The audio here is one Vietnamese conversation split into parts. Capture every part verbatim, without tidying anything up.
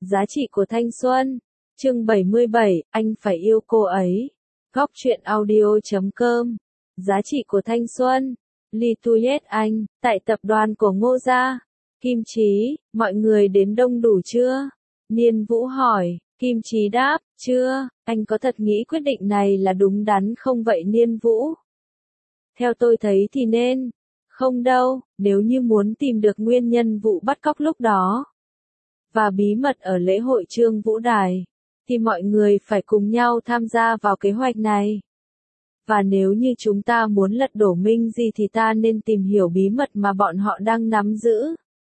Giá trị của thanh xuân. Chương bảy mươi bảy, anh phải yêu cô ấy. Góc truyện audio chấm com. Giá trị của thanh xuân. Ly Tuyết Anh, tại tập đoàn của Ngô Gia. Kim Chí, mọi người đến đông đủ chưa? Niên Vũ hỏi. Kim Chí đáp, chưa, anh có thật nghĩ quyết định này là đúng đắn không vậy Niên Vũ? Theo tôi thấy thì nên. Không đâu, nếu như muốn tìm được nguyên nhân vụ bắt cóc lúc đó và bí mật ở lễ hội Trương Vũ Đài, thì mọi người phải cùng nhau tham gia vào kế hoạch này. Và nếu như chúng ta muốn lật đổ Minh Di thì ta nên tìm hiểu bí mật mà bọn họ đang nắm giữ.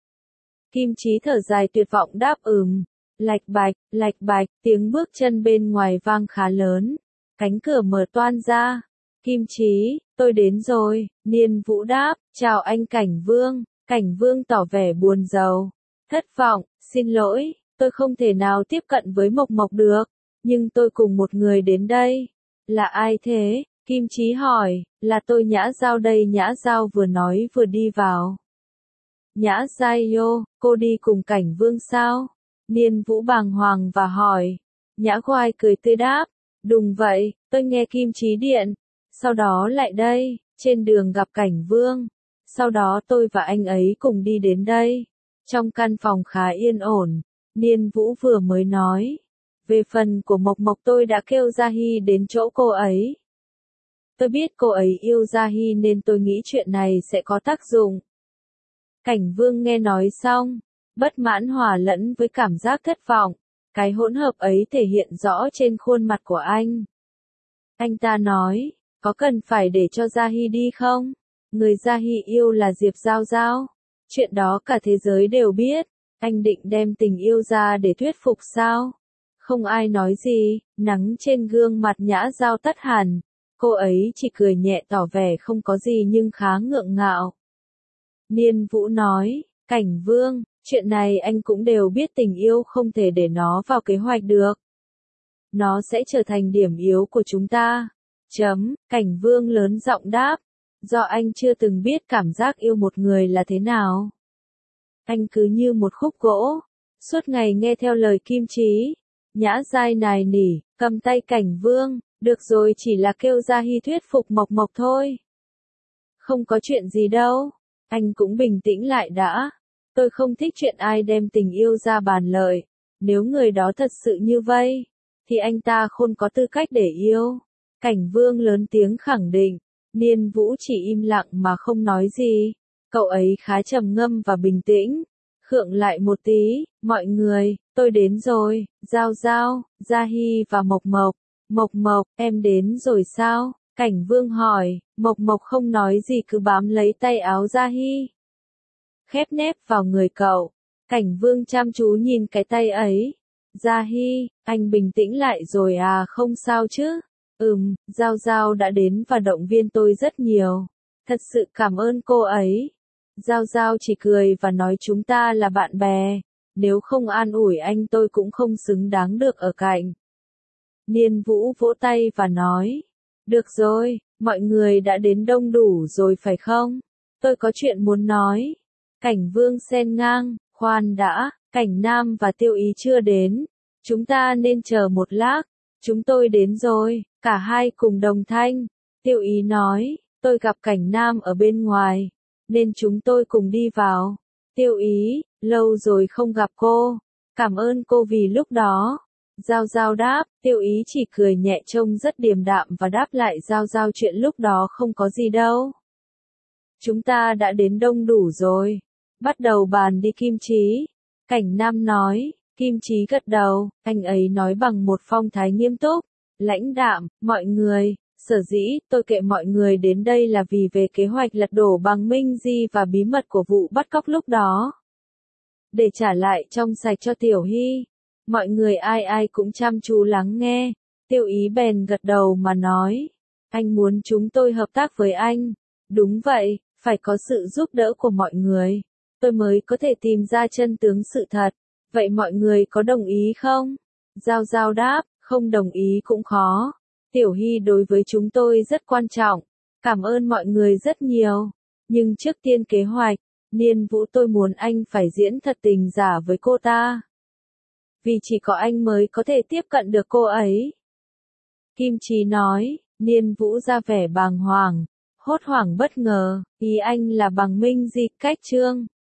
Kim Chí thở dài tuyệt vọng đáp ừm. Lạch bạch, lạch bạch, tiếng bước chân bên ngoài vang khá lớn. Cánh cửa mở toang ra. Kim Chí, tôi đến rồi, Niên Vũ đáp, chào anh Cảnh Vương. Cảnh Vương tỏ vẻ buồn rầu, thất vọng, xin lỗi, tôi không thể nào tiếp cận với Mộc Mộc được, nhưng tôi cùng một người đến đây. Là ai thế? Kim Chí hỏi, là tôi Nhã Giao đây. Nhã Giao vừa nói vừa đi vào. Nhã Giao, cô đi cùng Cảnh Vương sao? Niên Vũ bàng hoàng và hỏi. Nhã Khoai cười tươi đáp, đúng vậy, tôi nghe Kim Chí điện. Sau đó lại đây, trên đường gặp Cảnh Vương. Sau đó tôi và anh ấy cùng đi đến đây. Trong căn phòng khá yên ổn, Niên Vũ vừa mới nói. Về phần của Mộc Mộc tôi đã kêu Gia Hy đến chỗ cô ấy. Tôi biết cô ấy yêu Gia Hy nên tôi nghĩ chuyện này sẽ có tác dụng. Cảnh Vương nghe nói xong, bất mãn hòa lẫn với cảm giác thất vọng. Cái hỗn hợp ấy thể hiện rõ trên khuôn mặt của anh. Anh ta nói, có cần phải để cho Gia Hy đi không? Người Gia Hy yêu là Diệp Giao Giao. Chuyện đó cả thế giới đều biết. Anh định đem tình yêu ra để thuyết phục sao? Không ai nói gì, nắng trên gương mặt Nhã Giao tắt hẳn. Cô ấy chỉ cười nhẹ tỏ vẻ không có gì nhưng khá ngượng ngạo. Niên Vũ nói, Cảnh Vương, chuyện này anh cũng đều biết tình yêu không thể để nó vào kế hoạch được. Nó sẽ trở thành điểm yếu của chúng ta. Chấm, Cảnh Vương lớn giọng đáp, do anh chưa từng biết cảm giác yêu một người là thế nào. Anh cứ như một khúc gỗ, suốt ngày nghe theo lời Kim Chí. Nhã Giai nài nỉ, cầm tay Cảnh Vương, được rồi chỉ là kêu Gia Hy thuyết phục Mộc Mộc thôi. Không có chuyện gì đâu, anh cũng bình tĩnh lại đã. Tôi không thích chuyện ai đem tình yêu ra bàn lợi. Nếu người đó thật sự như vậy, thì anh ta không có tư cách để yêu. Cảnh Vương lớn tiếng khẳng định. Niên Vũ chỉ im lặng mà không nói gì. Cậu ấy khá trầm ngâm và bình tĩnh. Khựng lại một tí, mọi người, tôi đến rồi. Giao Giao, Gia Hy và Mộc Mộc. Mộc Mộc, em đến rồi sao? Cảnh Vương hỏi. Mộc Mộc không nói gì cứ bám lấy tay áo Gia Hy, khép nép vào người cậu. Cảnh Vương chăm chú nhìn cái tay ấy. Gia Hy, anh bình tĩnh lại rồi à? Không sao chứ? Ừm, Giao Giao đã đến và động viên tôi rất nhiều. Thật sự cảm ơn cô ấy. Giao Giao chỉ cười và nói chúng ta là bạn bè. Nếu không an ủi anh tôi cũng không xứng đáng được ở cạnh. Niên Vũ vỗ tay và nói. Được rồi, mọi người đã đến đông đủ rồi phải không? Tôi có chuyện muốn nói. Cảnh Vương xen ngang, khoan đã, Cảnh Nam và Tiêu Ý chưa đến. Chúng ta nên chờ một lát. Chúng tôi đến rồi, cả hai cùng đồng thanh. Tiêu Ý nói, tôi gặp Cảnh Nam ở bên ngoài, nên chúng tôi cùng đi vào. Tiêu Ý, lâu rồi không gặp cô. Cảm ơn cô vì lúc đó. Giao Giao đáp, Tiêu Ý chỉ cười nhẹ trông rất điềm đạm và đáp lại Giao Giao chuyện lúc đó không có gì đâu. Chúng ta đã đến đông đủ rồi. Bắt đầu bàn đi Kim Chí. Cảnh Nam nói. Kim Chí gật đầu, anh ấy nói bằng một phong thái nghiêm túc, lãnh đạm, mọi người, sở dĩ tôi kệ mọi người đến đây là vì về kế hoạch lật đổ bằng Minh Di và bí mật của vụ bắt cóc lúc đó. Để trả lại trong sạch cho Tiểu Hy. Mọi người ai ai cũng chăm chú lắng nghe. Tiêu Ý bèn gật đầu mà nói. Anh muốn chúng tôi hợp tác với anh. Đúng vậy, phải có sự giúp đỡ của mọi người. Tôi mới có thể tìm ra chân tướng sự thật. Vậy mọi người có đồng ý không? Giao Giao đáp, không đồng ý cũng khó. Tiểu Hy đối với chúng tôi rất quan trọng. Cảm ơn mọi người rất nhiều. Nhưng trước tiên kế hoạch, Niên Vũ tôi muốn anh phải diễn thật tình giả với cô ta. vì chỉ có anh mới có thể tiếp cận được cô ấy. Kim Chí nói, Niên Vũ ra vẻ bàng hoàng, hốt hoảng bất ngờ, ý anh là bằng Minh Di cách Trương.